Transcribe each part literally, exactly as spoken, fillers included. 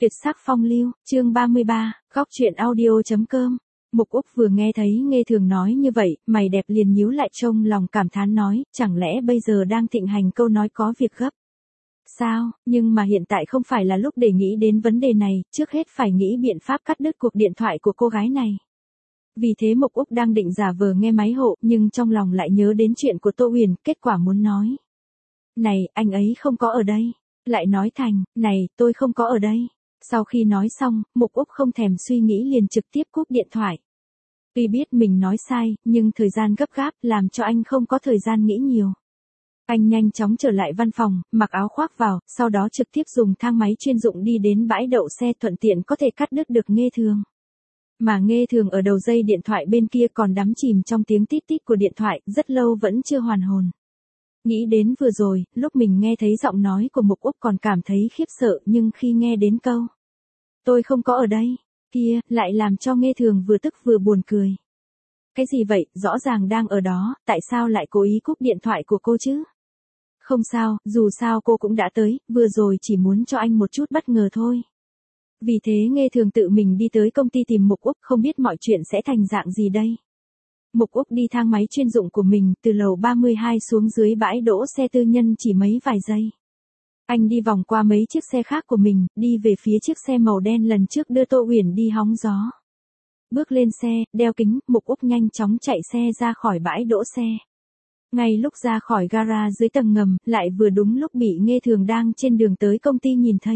Tuyệt sắc phong lưu, chương ba mươi ba, góc truyện audio.com. Mục Úc vừa nghe thấy Nghê Thường nói như vậy, mày đẹp liền nhíu lại trong lòng cảm thán nói, chẳng lẽ bây giờ đang thịnh hành câu nói có việc gấp. Sao, nhưng mà hiện tại không phải là lúc để nghĩ đến vấn đề này, trước hết phải nghĩ biện pháp cắt đứt cuộc điện thoại của cô gái này. Vì thế Mục Úc đang định giả vờ nghe máy hộ, nhưng trong lòng lại nhớ đến chuyện của Tô Huyền, kết quả muốn nói. Này, anh ấy không có ở đây. Lại nói thành, này, tôi không có ở đây. Sau khi nói xong, Mục Úc không thèm suy nghĩ liền trực tiếp cúp điện thoại. Tuy biết mình nói sai, nhưng thời gian gấp gáp làm cho anh không có thời gian nghĩ nhiều. Anh nhanh chóng trở lại văn phòng, mặc áo khoác vào, sau đó trực tiếp dùng thang máy chuyên dụng đi đến bãi đậu xe thuận tiện có thể cắt đứt được Nghê Thường. Mà Nghê Thường ở đầu dây điện thoại bên kia còn đắm chìm trong tiếng tít tít của điện thoại, rất lâu vẫn chưa hoàn hồn. Nghĩ đến vừa rồi, lúc mình nghe thấy giọng nói của Mục Úc còn cảm thấy khiếp sợ, nhưng khi nghe đến câu tôi không có ở đây, kia, lại làm cho Nghê Thường vừa tức vừa buồn cười. Cái gì vậy, rõ ràng đang ở đó, tại sao lại cố ý cúp điện thoại của cô chứ? Không sao, dù sao cô cũng đã tới, vừa rồi chỉ muốn cho anh một chút bất ngờ thôi. Vì thế Nghê Thường tự mình đi tới công ty tìm Mục Úc, không biết mọi chuyện sẽ thành dạng gì đây. Mục Úc đi thang máy chuyên dụng của mình, từ lầu ba mươi hai xuống dưới bãi đỗ xe tư nhân chỉ mấy vài giây. Anh đi vòng qua mấy chiếc xe khác của mình, đi về phía chiếc xe màu đen lần trước đưa Tô Huyền đi hóng gió. Bước lên xe, đeo kính, Mục Úc nhanh chóng chạy xe ra khỏi bãi đỗ xe. Ngay lúc ra khỏi gara dưới tầng ngầm, lại vừa đúng lúc bị Nghê Thường đang trên đường tới công ty nhìn thấy.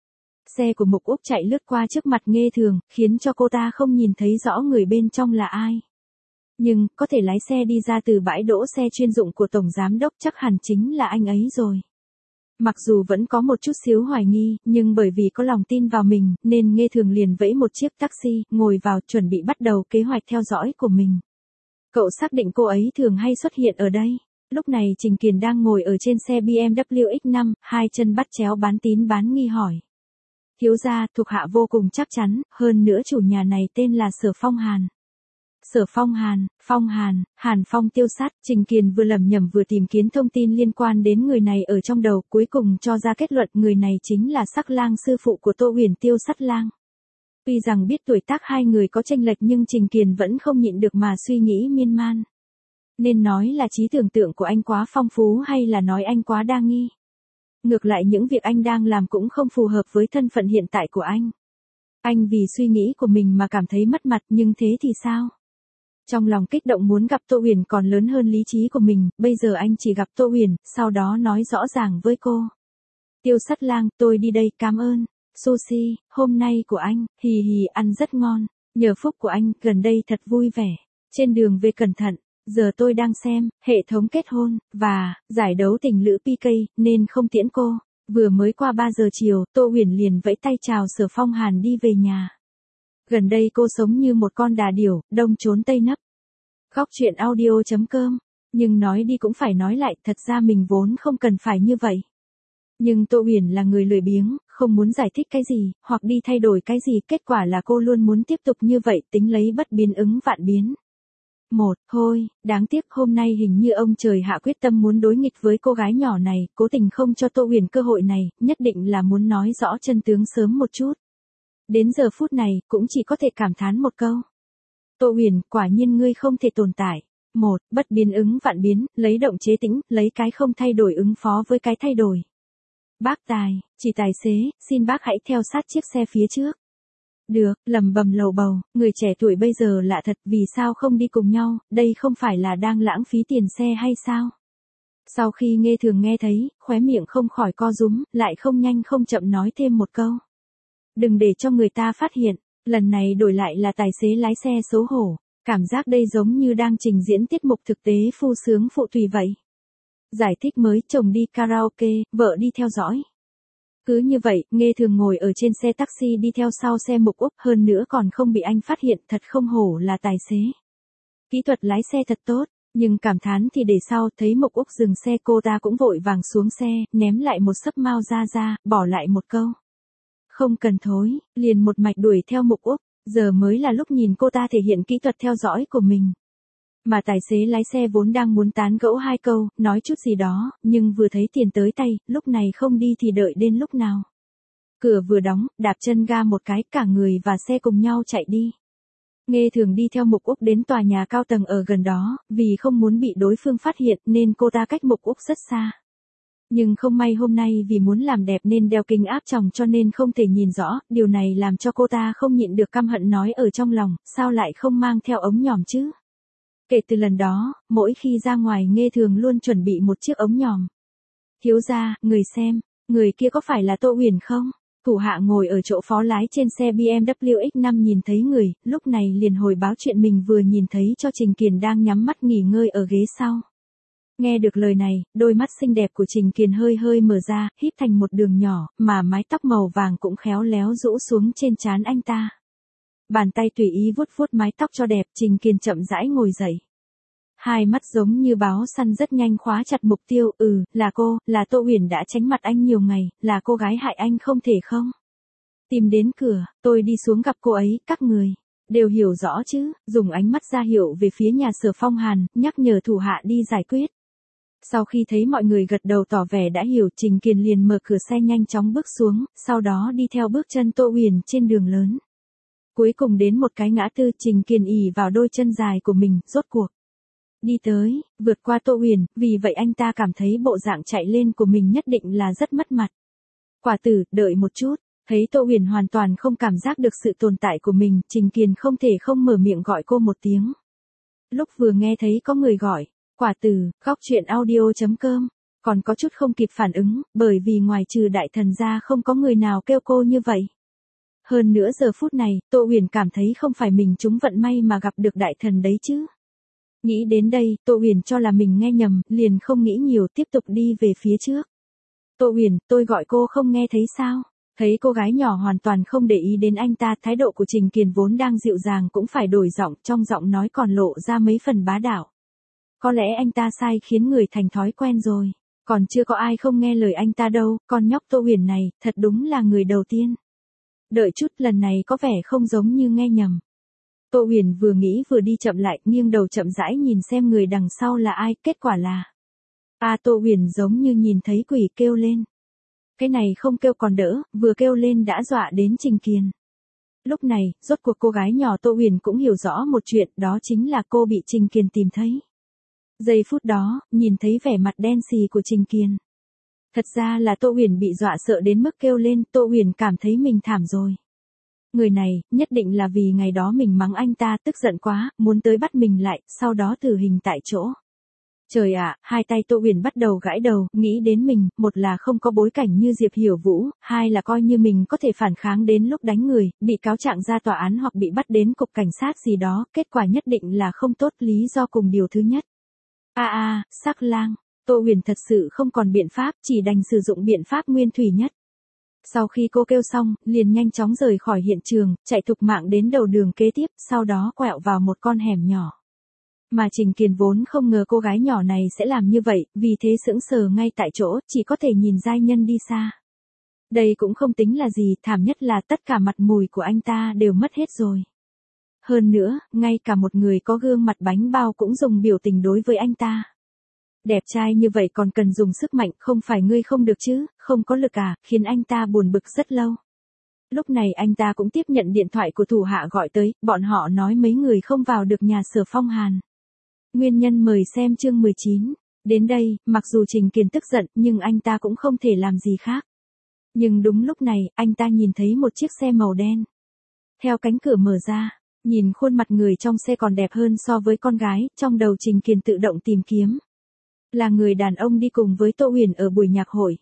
Xe của Mục Úc chạy lướt qua trước mặt Nghê Thường, khiến cho cô ta không nhìn thấy rõ người bên trong là ai. Nhưng, có thể lái xe đi ra từ bãi đỗ xe chuyên dụng của Tổng Giám Đốc chắc hẳn chính là anh ấy rồi. Mặc dù vẫn có một chút xíu hoài nghi, nhưng bởi vì có lòng tin vào mình, nên Nghê Thường liền vẫy một chiếc taxi, ngồi vào chuẩn bị bắt đầu kế hoạch theo dõi của mình. Cậu xác định cô ấy thường hay xuất hiện ở đây. Lúc này Trình Kiền đang ngồi ở trên xe bê em vê ích năm, hai chân bắt chéo bán tín bán nghi hỏi. Thiếu gia, thuộc hạ vô cùng chắc chắn, hơn nữa chủ nhà này tên là Sở Phong Hàn. Sở Phong Hàn, Phong Hàn, Hàn Phong tiêu sát, Trình Kiền vừa lẩm nhẩm vừa tìm kiếm thông tin liên quan đến người này ở trong đầu, cuối cùng cho ra kết luận người này chính là Sắc Lang sư phụ của Tô Huyền, Tiêu Sắt Lang. Tuy rằng biết tuổi tác hai người có chênh lệch nhưng Trình Kiền vẫn không nhịn được mà suy nghĩ miên man. Nên nói là trí tưởng tượng của anh quá phong phú hay là nói anh quá đa nghi. Ngược lại những việc anh đang làm cũng không phù hợp với thân phận hiện tại của anh. Anh vì suy nghĩ của mình mà cảm thấy mất mặt, nhưng thế thì sao? Trong lòng kích động muốn gặp Tô Huyền còn lớn hơn lý trí của mình, bây giờ anh chỉ gặp Tô Huyền, sau đó nói rõ ràng với cô. Tiêu Sắt Lang, tôi đi đây, cảm ơn. Sushi, hôm nay của anh, hì hì, ăn rất ngon. Nhờ phúc của anh, gần đây thật vui vẻ. Trên đường về cẩn thận, giờ tôi đang xem, hệ thống kết hôn, và, giải đấu tình lữ pê ca, nên không tiễn cô. Vừa mới qua ba giờ chiều, Tô Huyền liền vẫy tay chào Sở Phong Hàn đi về nhà. Gần đây cô sống như một con đà điểu, đông trốn tây nấp. Góc truyện audio.com. Nhưng nói đi cũng phải nói lại, thật ra mình vốn không cần phải như vậy. Nhưng Tô Huyền là người lười biếng, không muốn giải thích cái gì, hoặc đi thay đổi cái gì, kết quả là cô luôn muốn tiếp tục như vậy, tính lấy bất biến ứng vạn biến. Một, thôi, đáng tiếc hôm nay hình như ông trời hạ quyết tâm muốn đối nghịch với cô gái nhỏ này, cố tình không cho Tô Huyền cơ hội này, nhất định là muốn nói rõ chân tướng sớm một chút. Đến giờ phút này, cũng chỉ có thể cảm thán một câu. Tô Huyền, quả nhiên ngươi không thể tồn tại. Một, bất biến ứng vạn biến, lấy động chế tĩnh, lấy cái không thay đổi ứng phó với cái thay đổi. Bác tài, chỉ tài xế, xin bác hãy theo sát chiếc xe phía trước. Được, lầm bầm lầu bầu, người trẻ tuổi bây giờ lạ thật, vì sao không đi cùng nhau, đây không phải là đang lãng phí tiền xe hay sao? Sau khi Nghê Thường nghe thấy, khóe miệng không khỏi co rúm, lại không nhanh không chậm nói thêm một câu. Đừng để cho người ta phát hiện, lần này đổi lại là tài xế lái xe xấu hổ, cảm giác đây giống như đang trình diễn tiết mục thực tế phu sướng phụ tùy vậy. Giải thích mới, chồng đi karaoke, vợ đi theo dõi. Cứ như vậy, Nghê Thường ngồi ở trên xe taxi đi theo sau xe Mục Úc, hơn nữa còn không bị anh phát hiện, thật không hổ là tài xế. Kỹ thuật lái xe thật tốt, nhưng cảm thán thì để sau, thấy Mục Úc dừng xe cô ta cũng vội vàng xuống xe, ném lại một sấp mao ra ra, bỏ lại một câu. Không cần thối, liền một mạch đuổi theo Mục Úc, giờ mới là lúc nhìn cô ta thể hiện kỹ thuật theo dõi của mình. Mà tài xế lái xe vốn đang muốn tán gẫu hai câu, nói chút gì đó, nhưng vừa thấy tiền tới tay, lúc này không đi thì đợi đến lúc nào. Cửa vừa đóng, đạp chân ga một cái, cả người và xe cùng nhau chạy đi. Nghe Thường đi theo Mục Úc đến tòa nhà cao tầng ở gần đó, vì không muốn bị đối phương phát hiện nên cô ta cách Mục Úc rất xa. Nhưng không may hôm nay vì muốn làm đẹp nên đeo kính áp tròng cho nên không thể nhìn rõ, điều này làm cho cô ta không nhịn được căm hận nói ở trong lòng, sao lại không mang theo ống nhòm chứ? Kể từ lần đó, mỗi khi ra ngoài Nghe Thường luôn chuẩn bị một chiếc ống nhòm. Thiếu gia, người xem, người kia có phải là Tô Uyển không? Thủ hạ ngồi ở chỗ phó lái trên xe bê em vê ích năm nhìn thấy người, lúc này liền hồi báo chuyện mình vừa nhìn thấy cho Trình Kiền đang nhắm mắt nghỉ ngơi ở ghế sau. Nghe được lời này, đôi mắt xinh đẹp của Trình Kiền hơi hơi mở ra, híp thành một đường nhỏ, mà mái tóc màu vàng cũng khéo léo rũ xuống trên trán anh ta. Bàn tay tùy ý vuốt vuốt mái tóc cho đẹp, Trình Kiền chậm rãi ngồi dậy. Hai mắt giống như báo săn rất nhanh khóa chặt mục tiêu, ừ, là cô, là Tô Uyển đã tránh mặt anh nhiều ngày, là cô gái hại anh không thể không? Tìm đến cửa, tôi đi xuống gặp cô ấy, các người đều hiểu rõ chứ, dùng ánh mắt ra hiệu về phía nhà Sở Phong Hàn, nhắc nhở thủ hạ đi giải quyết. Sau khi thấy mọi người gật đầu tỏ vẻ đã hiểu, Trình Kiền liền mở cửa xe nhanh chóng bước xuống, sau đó đi theo bước chân Tô Uyển trên đường lớn. Cuối cùng đến một cái ngã tư, Trình Kiền ỉ vào đôi chân dài của mình, rốt cuộc đi tới, vượt qua Tô Uyển, vì vậy anh ta cảm thấy bộ dạng chạy lên của mình nhất định là rất mất mặt. Quả tử, đợi một chút, thấy Tô Uyển hoàn toàn không cảm giác được sự tồn tại của mình, Trình Kiền không thể không mở miệng gọi cô một tiếng. Lúc vừa nghe thấy có người gọi, quả tử, góc chuyện audio chấm com, còn có chút không kịp phản ứng, bởi vì ngoài trừ đại thần ra không có người nào kêu cô như vậy. Hơn nữa giờ phút này, Tô Uyển cảm thấy không phải mình trúng vận may mà gặp được đại thần đấy chứ. Nghĩ đến đây, Tô Uyển cho là mình nghe nhầm, liền không nghĩ nhiều tiếp tục đi về phía trước. Tô Uyển, tôi gọi cô không nghe thấy sao? Thấy cô gái nhỏ hoàn toàn không để ý đến anh ta, thái độ của Trình Kiền vốn đang dịu dàng cũng phải đổi giọng, trong giọng nói còn lộ ra mấy phần bá đạo. Có lẽ anh ta sai khiến người thành thói quen rồi, còn chưa có ai không nghe lời anh ta đâu, con nhóc Tô Uyển này, thật đúng là người đầu tiên. Đợi chút, lần này có vẻ không giống như nghe nhầm. Tô Uyển vừa nghĩ vừa đi chậm lại, nghiêng đầu chậm rãi nhìn xem người đằng sau là ai, kết quả là a à, Tô Uyển giống như nhìn thấy quỷ kêu lên. Cái này không kêu còn đỡ, vừa kêu lên đã dọa đến Trình Kiền. Lúc này, rốt cuộc cô gái nhỏ Tô Uyển cũng hiểu rõ một chuyện, đó chính là cô bị Trình Kiền tìm thấy. Giây phút đó, nhìn thấy vẻ mặt đen xì của Trình Kiền. Thật ra là Tô Uyển bị dọa sợ đến mức kêu lên, Tô Uyển cảm thấy mình thảm rồi. Người này, nhất định là vì ngày đó mình mắng anh ta, tức giận quá, muốn tới bắt mình lại, sau đó tử hình tại chỗ. Trời ạ, hai tay Tô Uyển bắt đầu gãi đầu, nghĩ đến mình, một là không có bối cảnh như Diệp Hiểu Vũ, hai là coi như mình có thể phản kháng đến lúc đánh người, bị cáo trạng ra tòa án hoặc bị bắt đến cục cảnh sát gì đó, kết quả nhất định là không tốt, lý do cùng điều thứ nhất. A a, sắc lang, Tô Uyển thật sự không còn biện pháp, chỉ đành sử dụng biện pháp nguyên thủy nhất. Sau khi cô kêu xong, liền nhanh chóng rời khỏi hiện trường, chạy thục mạng đến đầu đường kế tiếp, sau đó quẹo vào một con hẻm nhỏ. Mà Trình Kiền vốn không ngờ cô gái nhỏ này sẽ làm như vậy, vì thế sững sờ ngay tại chỗ, chỉ có thể nhìn giai nhân đi xa. Đây cũng không tính là gì, thảm nhất là tất cả mặt mũi của anh ta đều mất hết rồi. Hơn nữa, ngay cả một người có gương mặt bánh bao cũng dùng biểu tình đối với anh ta. Đẹp trai như vậy còn cần dùng sức mạnh, không phải ngươi không được chứ, không có lực à, khiến anh ta buồn bực rất lâu. Lúc này anh ta cũng tiếp nhận điện thoại của thủ hạ gọi tới, bọn họ nói mấy người không vào được nhà Sở Phong Hàn. Nguyên nhân mời xem chương mười chín. Đến đây, mặc dù Trình Kiền tức giận, nhưng anh ta cũng không thể làm gì khác. Nhưng đúng lúc này, anh ta nhìn thấy một chiếc xe màu đen. Theo cánh cửa mở ra, nhìn khuôn mặt người trong xe còn đẹp hơn so với con gái, trong đầu Trình Kiền tự động tìm kiếm. Là người đàn ông đi cùng với Tô Uyển ở buổi nhạc hội.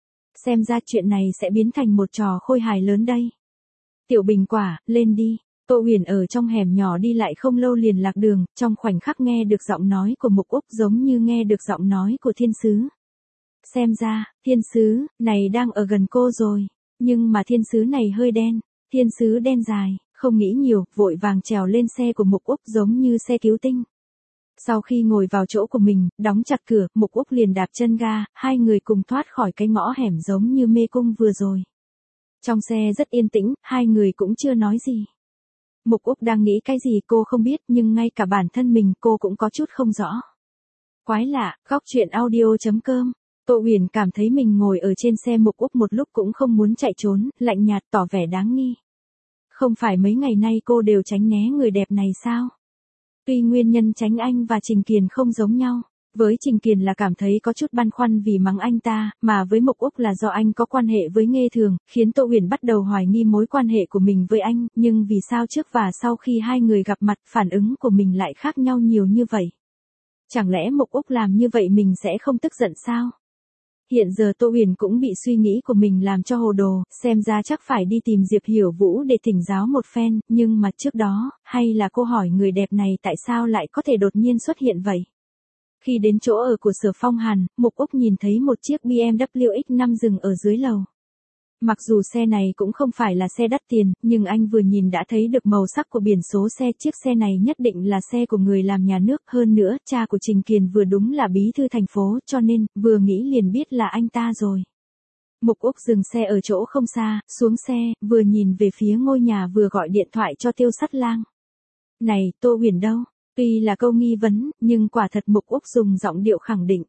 Xem ra chuyện này sẽ biến thành một trò khôi hài lớn đây. Tiểu Bình Quả, lên đi. Tô Uyển ở trong hẻm nhỏ đi lại không lâu liền lạc đường, trong khoảnh khắc nghe được giọng nói của Mục Úc giống như nghe được giọng nói của thiên sứ. Xem ra, thiên sứ, này đang ở gần cô rồi, nhưng mà thiên sứ này hơi đen, thiên sứ đen dài, không nghĩ nhiều, vội vàng trèo lên xe của Mục Úc giống như xe cứu tinh. Sau khi ngồi vào chỗ của mình, đóng chặt cửa, Mục Úc liền đạp chân ga, hai người cùng thoát khỏi cái ngõ hẻm giống như mê cung vừa rồi. Trong xe rất yên tĩnh, hai người cũng chưa nói gì. Mục Úc đang nghĩ cái gì cô không biết, nhưng ngay cả bản thân mình cô cũng có chút không rõ. Quái lạ, góc chuyện audio chấm com Tô Huyền cảm thấy mình ngồi ở trên xe Mục Úc một lúc cũng không muốn chạy trốn, lạnh nhạt tỏ vẻ đáng nghi. Không phải mấy ngày nay cô đều tránh né người đẹp này sao? Tuy nguyên nhân tránh anh và Trình Kiền không giống nhau. Với Trình Kiền là cảm thấy có chút băn khoăn vì mắng anh ta, mà với Mục Úc là do anh có quan hệ với Nghê Thường, khiến Tô Huyền bắt đầu hoài nghi mối quan hệ của mình với anh, nhưng vì sao trước và sau khi hai người gặp mặt, phản ứng của mình lại khác nhau nhiều như vậy? Chẳng lẽ Mục Úc làm như vậy mình sẽ không tức giận sao? Hiện giờ Tô Huyền cũng bị suy nghĩ của mình làm cho hồ đồ, xem ra chắc phải đi tìm Diệp Hiểu Vũ để thỉnh giáo một phen, nhưng mà trước đó, hay là cô hỏi người đẹp này tại sao lại có thể đột nhiên xuất hiện vậy? Khi đến chỗ ở của Sở Phong Hàn, Mục Úc nhìn thấy một chiếc bê em vê ích năm dừng ở dưới lầu. Mặc dù xe này cũng không phải là xe đắt tiền, nhưng anh vừa nhìn đã thấy được màu sắc của biển số xe. Chiếc xe này nhất định là xe của người làm nhà nước, hơn nữa, cha của Trình Kiền vừa đúng là bí thư thành phố, cho nên, vừa nghĩ liền biết là anh ta rồi. Mục Úc dừng xe ở chỗ không xa, xuống xe, vừa nhìn về phía ngôi nhà vừa gọi điện thoại cho Tiêu Sắt Lang. Này, Tô Huyền đâu? Tuy là câu nghi vấn, nhưng quả thật Mục Úc dùng giọng điệu khẳng định.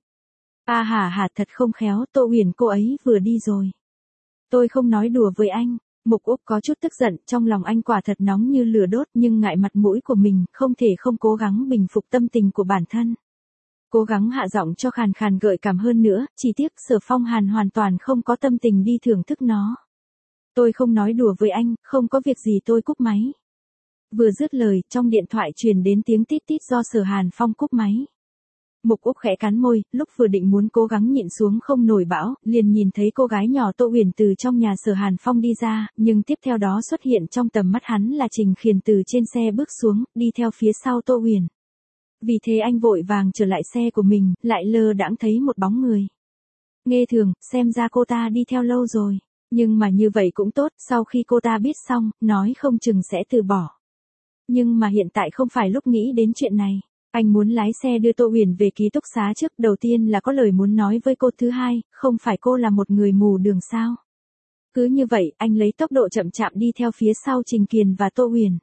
À hả hả thật không khéo, Tô Huyền cô ấy vừa đi rồi. Tôi không nói đùa với anh. Mục Úc có chút tức giận, trong lòng anh quả thật nóng như lửa đốt, nhưng ngại mặt mũi của mình, không thể không cố gắng bình phục tâm tình của bản thân. Cố gắng hạ giọng cho khàn khàn gợi cảm hơn nữa, chỉ tiếc Sở Phong Hàn hoàn toàn không có tâm tình đi thưởng thức nó. Tôi không nói đùa với anh, không có việc gì tôi cúp máy. Vừa dứt lời, trong điện thoại truyền đến tiếng tít tít do Sở Hàn Phong cúp máy. Mục Úc khẽ cắn môi, lúc vừa định muốn cố gắng nhịn xuống không nổi bão, liền nhìn thấy cô gái nhỏ Tô Huyền từ trong nhà Sở Hàn Phong đi ra, nhưng tiếp theo đó xuất hiện trong tầm mắt hắn là Trình Khiền từ trên xe bước xuống, đi theo phía sau Tô Huyền. Vì thế anh vội vàng trở lại xe của mình, lại lơ đãng thấy một bóng người. Nghê Thường, xem ra cô ta đi theo lâu rồi, nhưng mà như vậy cũng tốt, sau khi cô ta biết xong, nói không chừng sẽ từ bỏ. Nhưng mà hiện tại không phải lúc nghĩ đến chuyện này. Anh muốn lái xe đưa Tô Huyền về ký túc xá trước, đầu tiên là có lời muốn nói với cô, thứ hai, không phải cô là một người mù đường sao? Cứ như vậy, anh lấy tốc độ chậm chạp đi theo phía sau Trình Kiền và Tô Huyền.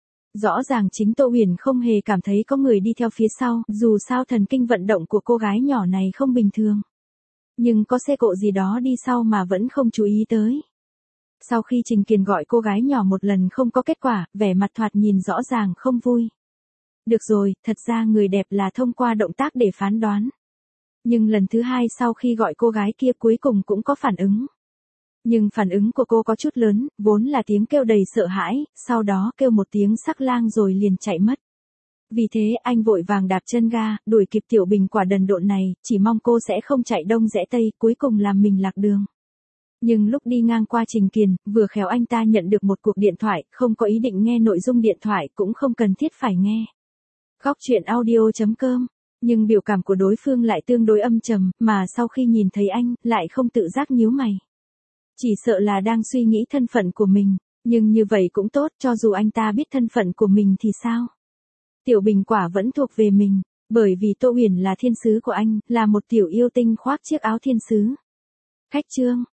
Rõ ràng chính Tô Huyền không hề cảm thấy có người đi theo phía sau, dù sao thần kinh vận động của cô gái nhỏ này không bình thường. Nhưng có xe cộ gì đó đi sau mà vẫn không chú ý tới. Sau khi Trình Kiền gọi cô gái nhỏ một lần không có kết quả, vẻ mặt thoạt nhìn rõ ràng không vui. Được rồi, thật ra người đẹp là thông qua động tác để phán đoán. Nhưng lần thứ hai sau khi gọi cô gái kia cuối cùng cũng có phản ứng. Nhưng phản ứng của cô có chút lớn, vốn là tiếng kêu đầy sợ hãi, sau đó kêu một tiếng sắc lang rồi liền chạy mất. Vì thế anh vội vàng đạp chân ga, đuổi kịp Tiểu Bình quả đần độn này, chỉ mong cô sẽ không chạy đông rẽ tây, cuối cùng làm mình lạc đường. Nhưng lúc đi ngang qua Trình Kiền, vừa khéo anh ta nhận được một cuộc điện thoại, không có ý định nghe nội dung điện thoại, cũng không cần thiết phải nghe. Góc truyện audio chấm com. Nhưng biểu cảm của đối phương lại tương đối âm trầm, mà sau khi nhìn thấy anh, lại không tự giác nhíu mày. Chỉ sợ là đang suy nghĩ thân phận của mình, nhưng như vậy cũng tốt, cho dù anh ta biết thân phận của mình thì sao? Tiểu Bình quả vẫn thuộc về mình, bởi vì Tô Huyền là thiên sứ của anh, là một tiểu yêu tinh khoác chiếc áo thiên sứ. Khách trương.